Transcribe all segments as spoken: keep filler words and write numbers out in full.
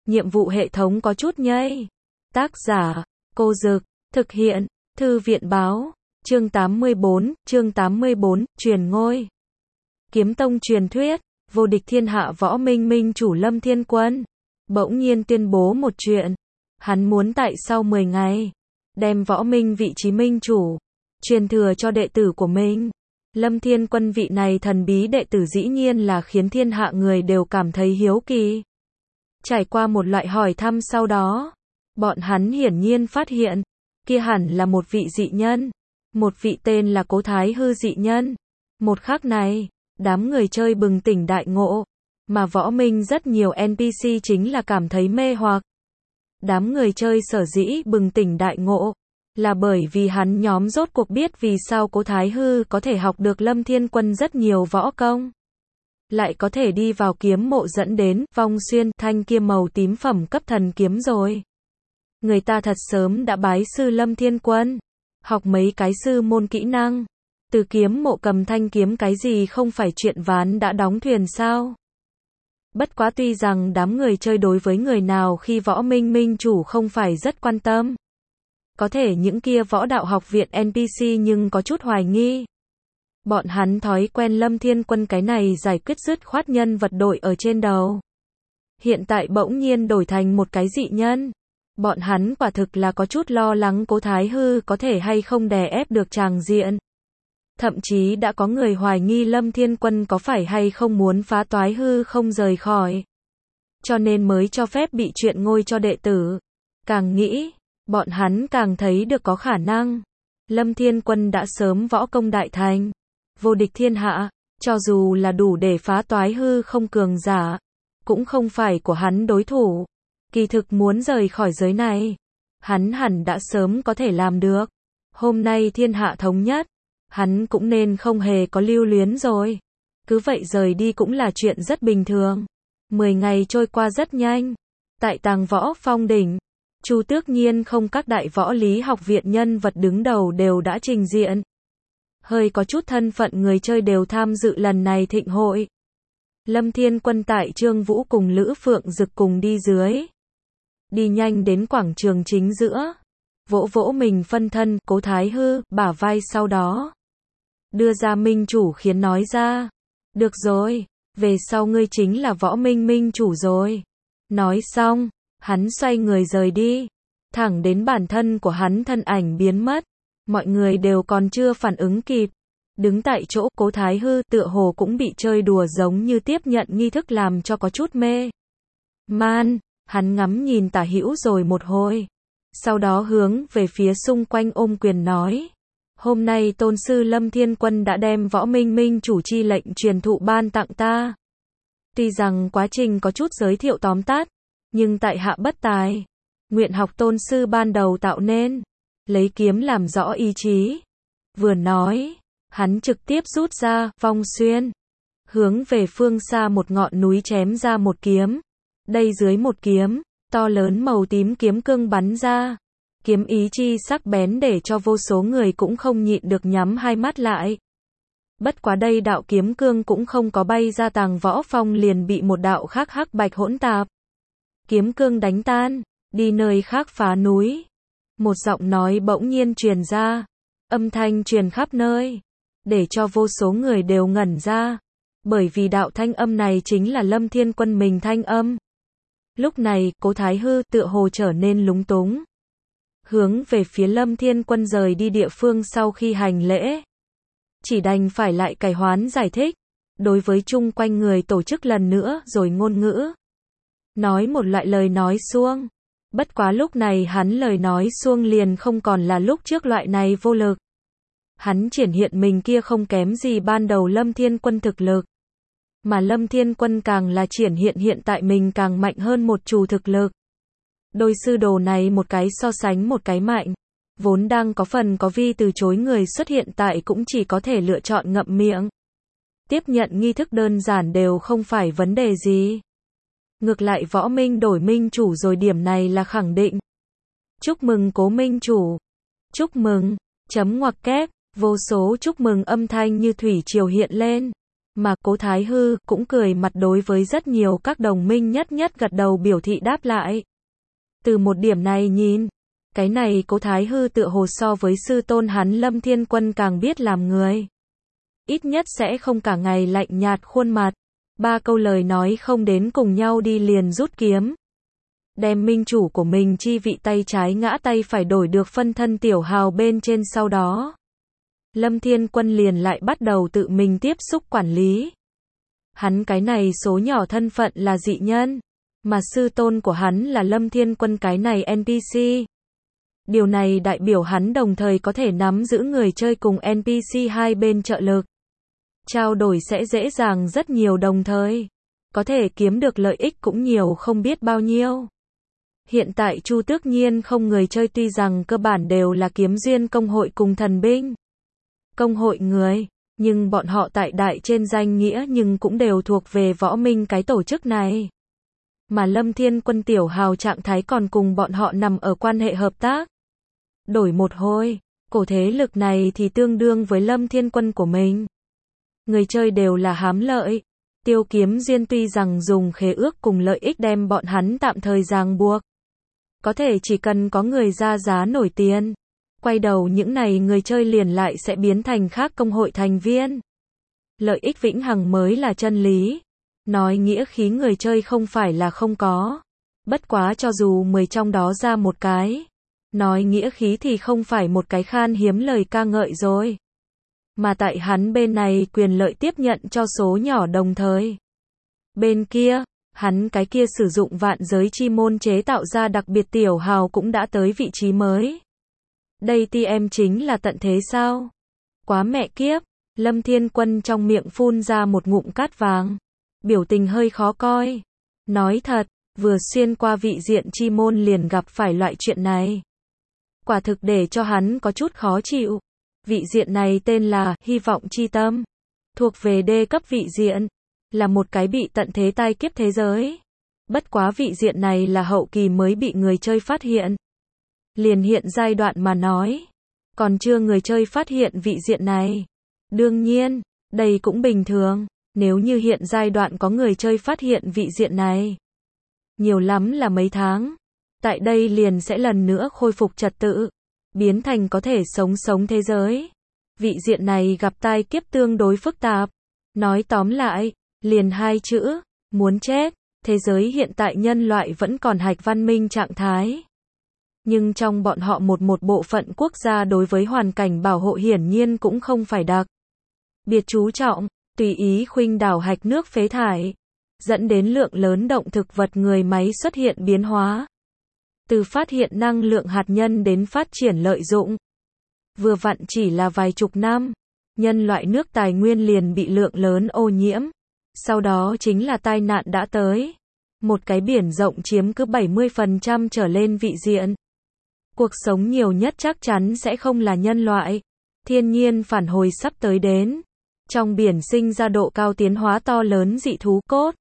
nhiệm vụ hệ thống có chút nhây. Tác giả, Cô Dực, thực hiện, Thư viện Báo, chương tám mươi bốn, chương tám mươi bốn, truyền ngôi. Kiếm tông truyền thuyết, vô địch thiên hạ võ minh minh chủ Lâm Thiên Quân, bỗng nhiên tuyên bố một chuyện. Hắn muốn tại sau mười ngày, đem võ minh vị trí minh chủ, truyền thừa cho đệ tử của mình. Lâm Thiên Quân vị này thần bí đệ tử dĩ nhiên là khiến thiên hạ người đều cảm thấy hiếu kỳ. Trải qua một loại hỏi thăm sau đó, bọn hắn hiển nhiên phát hiện, kia hẳn là một vị dị nhân. Một vị tên là Cố Thái Hư dị nhân. Một khắc này, đám người chơi bừng tỉnh đại ngộ, mà võ minh rất nhiều en pê xê chính là cảm thấy mê hoặc. Đám người chơi sở dĩ bừng tỉnh đại ngộ, là bởi vì hắn nhóm rốt cuộc biết vì sao Cố Thái Hư có thể học được Lâm Thiên Quân rất nhiều võ công. Lại có thể đi vào kiếm mộ dẫn đến Vong Xuyên thanh kia màu tím phẩm cấp thần kiếm rồi. Người ta thật sớm đã bái sư Lâm Thiên Quân, học mấy cái sư môn kỹ năng. Từ kiếm mộ cầm thanh kiếm cái gì không phải chuyện ván đã đóng thuyền sao. Bất quá tuy rằng đám người chơi đối với người nào khi võ minh minh chủ không phải rất quan tâm. Có thể những kia võ đạo học viện en pê xê nhưng có chút hoài nghi. Bọn hắn thói quen Lâm Thiên Quân cái này giải quyết dứt khoát nhân vật đội ở trên đầu. Hiện tại bỗng nhiên đổi thành một cái dị nhân. Bọn hắn quả thực là có chút lo lắng Cố Thái Hư có thể hay không đè ép được tràng diện. Thậm chí đã có người hoài nghi Lâm Thiên Quân có phải hay không muốn phá toái hư không rời khỏi. Cho nên mới cho phép bị chuyện ngôi cho đệ tử. Càng nghĩ, bọn hắn càng thấy được có khả năng. Lâm Thiên Quân đã sớm võ công đại thành, vô địch thiên hạ, cho dù là đủ để phá toái hư không cường giả, cũng không phải của hắn đối thủ. Kỳ thực muốn rời khỏi giới này, hắn hẳn đã sớm có thể làm được. Hôm nay thiên hạ thống nhất, hắn cũng nên không hề có lưu luyến rồi. Cứ vậy rời đi cũng là chuyện rất bình thường. Mười ngày trôi qua rất nhanh. Tại Tàng Võ Phong đỉnh, Chu Tước Nhiên không các đại võ lý học viện nhân vật đứng đầu đều đã trình diện. Hơi có chút thân phận người chơi đều tham dự lần này thịnh hội. Lâm Thiên Quân tại Trương Vũ cùng Lữ Phượng Dực cùng đi dưới. Đi nhanh đến quảng trường chính giữa. Vỗ vỗ mình phân thân, Cố Thái Hư, bả vai sau đó. Đưa ra minh chủ khiến nói ra. Được rồi, về sau ngươi chính là võ minh minh chủ rồi. Nói xong, hắn xoay người rời đi. Thẳng đến bản thân của hắn thân ảnh biến mất. Mọi người đều còn chưa phản ứng kịp. Đứng tại chỗ, Cố Thái Hư tựa hồ cũng bị chơi đùa giống như tiếp nhận nghi thức làm cho có chút mê man. Hắn ngắm nhìn tả hữu rồi một hồi. Sau đó hướng về phía xung quanh ôm quyền nói. Hôm nay tôn sư Lâm Thiên Quân đã đem võ minh minh chủ chi lệnh truyền thụ ban tặng ta. Tuy rằng quá trình có chút giới thiệu tóm tắt, nhưng tại hạ bất tài. Nguyện học tôn sư ban đầu tạo nên. Lấy kiếm làm rõ ý chí. Vừa nói, hắn trực tiếp rút ra, Vong Xuyên. Hướng về phương xa một ngọn núi chém ra một kiếm. Đây dưới một kiếm, to lớn màu tím kiếm cương bắn ra. Kiếm ý chi sắc bén để cho vô số người cũng không nhịn được nhắm hai mắt lại. Bất quá đây đạo kiếm cương cũng không có bay ra Tàng Võ Phong liền bị một đạo khác hắc bạch hỗn tạp. Kiếm cương đánh tan, đi nơi khác phá núi. Một giọng nói bỗng nhiên truyền ra. Âm thanh truyền khắp nơi. Để cho vô số người đều ngẩn ra. Bởi vì đạo thanh âm này chính là Lâm Thiên Quân mình thanh âm. Lúc này, Cố Thái Hư tựa hồ trở nên lúng túng. Hướng về phía Lâm Thiên Quân rời đi địa phương sau khi hành lễ. Chỉ đành phải lại cải hoán giải thích. Đối với chung quanh người tổ chức lần nữa rồi ngôn ngữ. Nói một loại lời nói suông. Bất quá lúc này hắn lời nói suông liền không còn là lúc trước loại này vô lực. Hắn triển hiện mình kia không kém gì ban đầu Lâm Thiên Quân thực lực. Mà Lâm Thiên Quân càng là triển hiện hiện tại mình càng mạnh hơn một chủ thực lực. Đôi sư đồ này một cái so sánh một cái mạnh. Vốn đang có phần có vi từ chối người xuất hiện tại cũng chỉ có thể lựa chọn ngậm miệng. Tiếp nhận nghi thức đơn giản đều không phải vấn đề gì. Ngược lại võ minh đổi minh chủ rồi điểm này là khẳng định. Chúc mừng Cố minh chủ. Chúc mừng. Chấm ngoặc kép. Vô số chúc mừng âm thanh như thủy triều hiện lên. Mà Cố Thái Hư cũng cười mặt đối với rất nhiều các đồng minh nhất nhất gật đầu biểu thị đáp lại. Từ một điểm này nhìn, cái này Cố Thái Hư tựa hồ so với sư tôn hắn Lâm Thiên Quân càng biết làm người. Ít nhất sẽ không cả ngày lạnh nhạt khuôn mặt. Ba câu lời nói không đến cùng nhau đi liền rút kiếm. Đem minh chủ của mình chi vị tay trái ngã tay phải đổi được phân thân tiểu hào bên trên sau đó. Lâm Thiên Quân liền lại bắt đầu tự mình tiếp xúc quản lý. Hắn cái này số nhỏ thân phận là dị nhân, mà sư tôn của hắn là Lâm Thiên Quân cái này en pê xê. Điều này đại biểu hắn đồng thời có thể nắm giữ người chơi cùng en pê xê hai bên trợ lực. Trao đổi sẽ dễ dàng rất nhiều đồng thời. Có thể kiếm được lợi ích cũng nhiều không biết bao nhiêu. Hiện tại Chu Tước Nhiên không người chơi tuy rằng cơ bản đều là kiếm duyên công hội cùng thần binh. Công hội người, nhưng bọn họ tại đại trên danh nghĩa nhưng cũng đều thuộc về võ minh cái tổ chức này. Mà Lâm Thiên Quân tiểu hào trạng thái còn cùng bọn họ nằm ở quan hệ hợp tác. Đổi một hồi, cổ thế lực này thì tương đương với Lâm Thiên Quân của mình. Người chơi đều là hám lợi. Tiêu Kiếm Duyên tuy rằng dùng khế ước cùng lợi ích đem bọn hắn tạm thời ràng buộc. Có thể chỉ cần có người ra giá nổi tiền. Quay đầu những này người chơi liền lại sẽ biến thành khác công hội thành viên. Lợi ích vĩnh hằng mới là chân lý. Nói nghĩa khí người chơi không phải là không có. Bất quá cho dù mười trong đó ra một cái. Nói nghĩa khí thì không phải một cái khan hiếm lời ca ngợi rồi. Mà tại hắn bên này quyền lợi tiếp nhận cho số nhỏ đồng thời. Bên kia, hắn cái kia sử dụng vạn giới chi môn chế tạo ra đặc biệt tiểu hào cũng đã tới vị trí mới. Đây ti em chính là tận thế sao? Quá mẹ kiếp, Lâm Thiên Quân trong miệng phun ra một ngụm cát vàng. Biểu tình hơi khó coi. Nói thật, vừa xuyên qua vị diện chi môn liền gặp phải loại chuyện này. Quả thực để cho hắn có chút khó chịu. Vị diện này tên là Hy vọng chi tâm. Thuộc về đê cấp vị diện. Là một cái bị tận thế tai kiếp thế giới. Bất quá vị diện này là hậu kỳ mới bị người chơi phát hiện. Liền hiện giai đoạn mà nói. Còn chưa người chơi phát hiện vị diện này. Đương nhiên, đây cũng bình thường. Nếu như hiện giai đoạn có người chơi phát hiện vị diện này. Nhiều lắm là mấy tháng. Tại đây liền sẽ lần nữa khôi phục trật tự. Biến thành có thể sống sống thế giới. Vị diện này gặp tai kiếp tương đối phức tạp. Nói tóm lại, liền hai chữ, muốn chết. Thế giới hiện tại nhân loại vẫn còn hạch văn minh trạng thái. Nhưng trong bọn họ một một bộ phận quốc gia đối với hoàn cảnh bảo hộ hiển nhiên cũng không phải đặc biệt chú trọng, tùy ý khuynh đảo hạch nước phế thải, dẫn đến lượng lớn động thực vật người máy xuất hiện biến hóa. Từ phát hiện năng lượng hạt nhân đến phát triển lợi dụng. Vừa vặn chỉ là vài chục năm, nhân loại nước tài nguyên liền bị lượng lớn ô nhiễm. Sau đó chính là tai nạn đã tới. Một cái biển rộng chiếm cứ bảy mươi phần trăm trở lên vị diện. Cuộc sống nhiều nhất chắc chắn sẽ không là nhân loại. Thiên nhiên phản hồi sắp tới đến. Trong biển sinh ra độ cao tiến hóa to lớn dị thú cốt.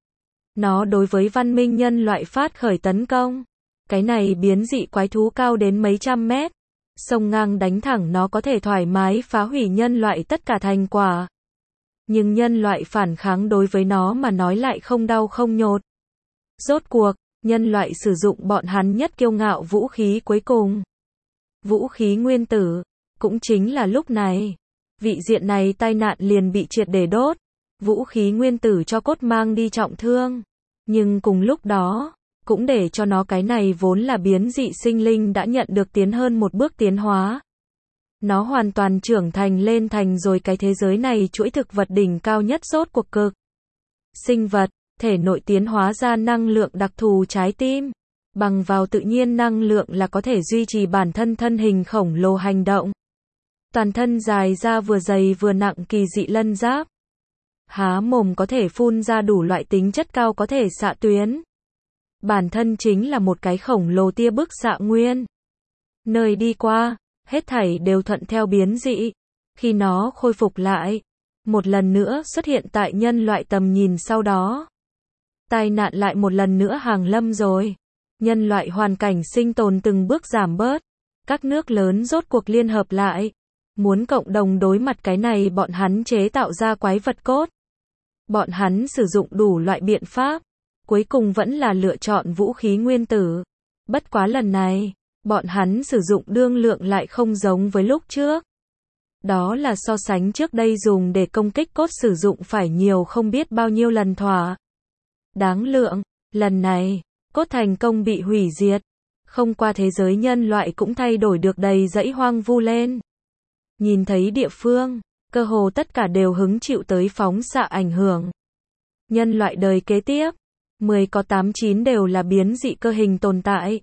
Nó đối với văn minh nhân loại phát khởi tấn công. Cái này biến dị quái thú cao đến mấy trăm mét. Sông ngang đánh thẳng nó có thể thoải mái phá hủy nhân loại tất cả thành quả. Nhưng nhân loại phản kháng đối với nó mà nói lại không đau không nhột. Rốt cuộc, nhân loại sử dụng bọn hắn nhất kiêu ngạo vũ khí cuối cùng. Vũ khí nguyên tử. Cũng chính là lúc này. Vị diện này tai nạn liền bị triệt để đốt. Vũ khí nguyên tử cho cốt mang đi trọng thương. Nhưng cùng lúc đó, cũng để cho nó cái này vốn là biến dị sinh linh đã nhận được tiến hơn một bước tiến hóa. Nó hoàn toàn trưởng thành lên thành rồi cái thế giới này chuỗi thực vật đỉnh cao nhất rốt cuộc cực. Sinh vật, thể nội tiến hóa ra năng lượng đặc thù trái tim. Bằng vào tự nhiên năng lượng là có thể duy trì bản thân thân hình khổng lồ hành động. Toàn thân dài ra vừa dày vừa nặng kỳ dị lân giáp. Há mồm có thể phun ra đủ loại tính chất cao có thể xạ tuyến. Bản thân chính là một cái khổng lồ tia bức xạ nguyên. Nơi đi qua, hết thảy đều thuận theo biến dị. Khi nó khôi phục lại, một lần nữa xuất hiện tại nhân loại tầm nhìn sau đó. Tai nạn lại một lần nữa hàng lâm rồi. Nhân loại hoàn cảnh sinh tồn từng bước giảm bớt. Các nước lớn rốt cuộc liên hợp lại. Muốn cộng đồng đối mặt cái này bọn hắn chế tạo ra quái vật cốt. Bọn hắn sử dụng đủ loại biện pháp, cuối cùng vẫn là lựa chọn vũ khí nguyên tử. Bất quá lần này, bọn hắn sử dụng đương lượng lại không giống với lúc trước. Đó là so sánh trước đây dùng để công kích cốt sử dụng phải nhiều không biết bao nhiêu lần thỏa. Đáng lượng, lần này, cốt thành công bị hủy diệt. Không qua thế giới nhân loại cũng thay đổi được đầy dẫy hoang vu lên. Nhìn thấy địa phương, cơ hồ tất cả đều hứng chịu tới phóng xạ ảnh hưởng. Nhân loại đời kế tiếp, mười có tám chín đều là biến dị cơ hình tồn tại.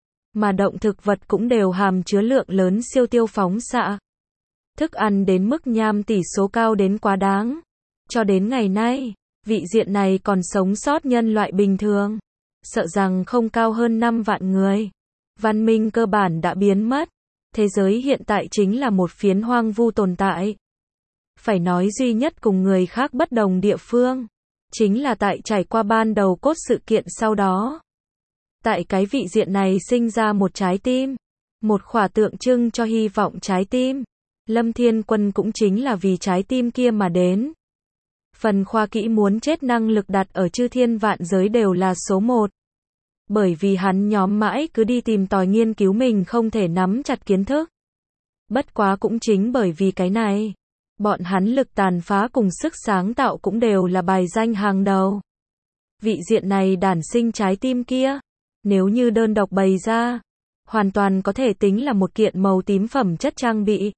Mà động thực vật cũng đều hàm chứa lượng lớn siêu tiêu phóng xạ. Thức ăn đến mức nham tỷ số cao đến quá đáng. Cho đến ngày nay, vị diện này còn sống sót nhân loại bình thường. Sợ rằng không cao hơn năm vạn người. Văn minh cơ bản đã biến mất. Thế giới hiện tại chính là một phiến hoang vu tồn tại. Phải nói duy nhất cùng người khác bất đồng địa phương, chính là tại trải qua ban đầu cốt sự kiện sau đó. Tại cái vị diện này sinh ra một trái tim. Một khỏa tượng trưng cho hy vọng trái tim. Lâm Thiên Quân cũng chính là vì trái tim kia mà đến. Phần khoa kỹ muốn chết năng lực đặt ở chư thiên vạn giới đều là số một. Bởi vì hắn nhóm mãi cứ đi tìm tòi nghiên cứu mình không thể nắm chặt kiến thức. Bất quá cũng chính bởi vì cái này, bọn hắn lực tàn phá cùng sức sáng tạo cũng đều là bài danh hàng đầu. Vị diện này đản sinh trái tim kia, nếu như đơn độc bày ra, hoàn toàn có thể tính là một kiện màu tím phẩm chất trang bị.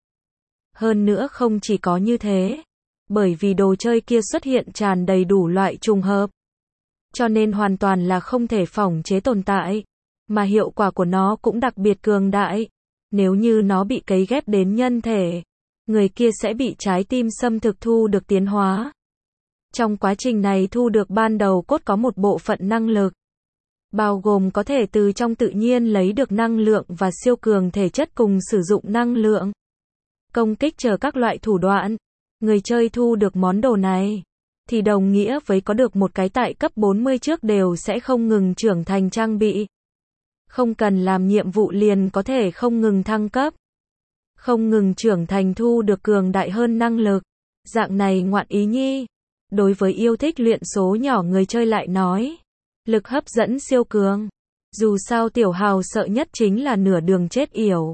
Hơn nữa không chỉ có như thế, bởi vì đồ chơi kia xuất hiện tràn đầy đủ loại trùng hợp. Cho nên hoàn toàn là không thể phỏng chế tồn tại, mà hiệu quả của nó cũng đặc biệt cường đại. Nếu như nó bị cấy ghép đến nhân thể, người kia sẽ bị trái tim xâm thực thu được tiến hóa. Trong quá trình này thu được ban đầu cốt có một bộ phận năng lực, bao gồm có thể từ trong tự nhiên lấy được năng lượng và siêu cường thể chất cùng sử dụng năng lượng, công kích chờ các loại thủ đoạn. Người chơi thu được món đồ này, thì đồng nghĩa với có được một cái tại cấp bốn mươi trước đều sẽ không ngừng trưởng thành trang bị. Không cần làm nhiệm vụ liền có thể không ngừng thăng cấp. Không ngừng trưởng thành thu được cường đại hơn năng lực. Dạng này ngoạn ý nhi. Đối với yêu thích luyện số nhỏ người chơi lại nói. Lực hấp dẫn siêu cường. Dù sao tiểu hào sợ nhất chính là nửa đường chết yểu.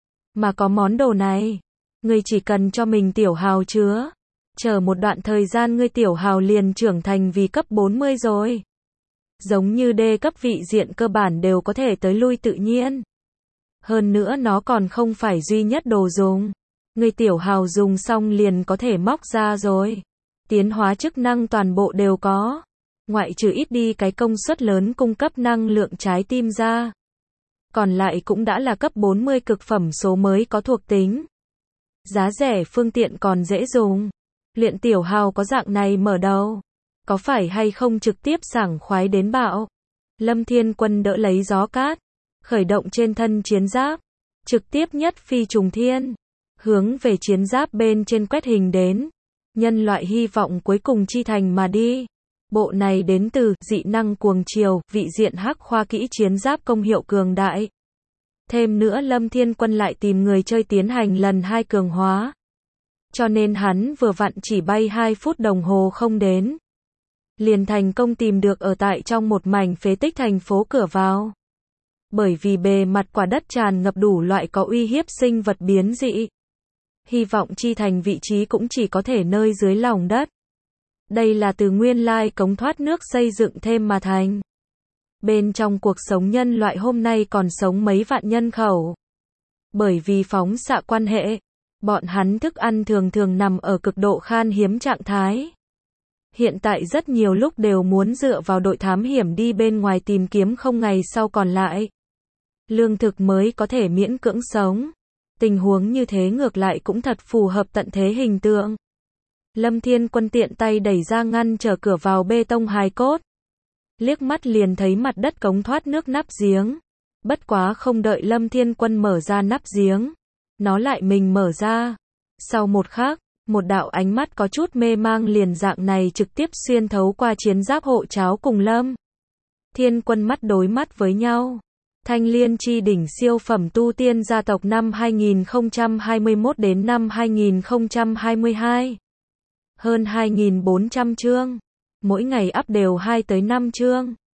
Mà có món đồ này, người chỉ cần cho mình tiểu hào chứa. Chờ một đoạn thời gian ngươi tiểu hào liền trưởng thành vì cấp bốn mươi rồi. Giống như D cấp vị diện cơ bản đều có thể tới lui tự nhiên. Hơn nữa nó còn không phải duy nhất đồ dùng. Ngươi tiểu hào dùng xong liền có thể móc ra rồi. Tiến hóa chức năng toàn bộ đều có. Ngoại trừ ít đi cái công suất lớn cung cấp năng lượng trái tim ra. Còn lại cũng đã là cấp bốn mươi cực phẩm số mới có thuộc tính. Giá rẻ phương tiện còn dễ dùng. Luyện tiểu hào có dạng này mở đầu. Có phải hay không trực tiếp sảng khoái đến bạo. Lâm Thiên Quân đỡ lấy gió cát. Khởi động trên thân chiến giáp. Trực tiếp nhất phi trùng thiên. Hướng về chiến giáp bên trên quét hình đến. Nhân loại hy vọng cuối cùng chi thành mà đi. Bộ này đến từ dị năng cuồng chiều, vị diện hắc khoa kỹ chiến giáp công hiệu cường đại. Thêm nữa Lâm Thiên Quân lại tìm người chơi tiến hành lần hai cường hóa. Cho nên hắn vừa vặn chỉ bay hai phút đồng hồ không đến. Liền thành công tìm được ở tại trong một mảnh phế tích thành phố cửa vào. Bởi vì bề mặt quả đất tràn ngập đủ loại có uy hiếp sinh vật biến dị. Hy vọng chi thành vị trí cũng chỉ có thể nơi dưới lòng đất. Đây là từ nguyên lai cống thoát nước xây dựng thêm mà thành. Bên trong cuộc sống nhân loại hôm nay còn sống mấy vạn nhân khẩu. Bởi vì phóng xạ quan hệ, bọn hắn thức ăn thường thường nằm ở cực độ khan hiếm trạng thái. Hiện tại rất nhiều lúc đều muốn dựa vào đội thám hiểm đi bên ngoài tìm kiếm không ngày sau còn lại. Lương thực mới có thể miễn cưỡng sống. Tình huống như thế ngược lại cũng thật phù hợp tận thế hình tượng. Lâm Thiên Quân tiện tay đẩy ra ngăn trở cửa vào bê tông hài cốt. Liếc mắt liền thấy mặt đất cống thoát nước nắp giếng. Bất quá không đợi Lâm Thiên Quân mở ra nắp giếng. Nó lại mình mở ra. Sau một khắc, một đạo ánh mắt có chút mê mang liền dạng này trực tiếp xuyên thấu qua chiến giáp hộ cháo cùng Lâm Thiên Quân mắt đối mắt với nhau. Thanh Liên chi đỉnh siêu phẩm tu tiên gia tộc năm hai nghìn không trăm hai mươi mốt đến năm hai nghìn không trăm hai mươi hai. hơn hai nghìn bốn trăm chương. Mỗi ngày up đều hai tới năm chương.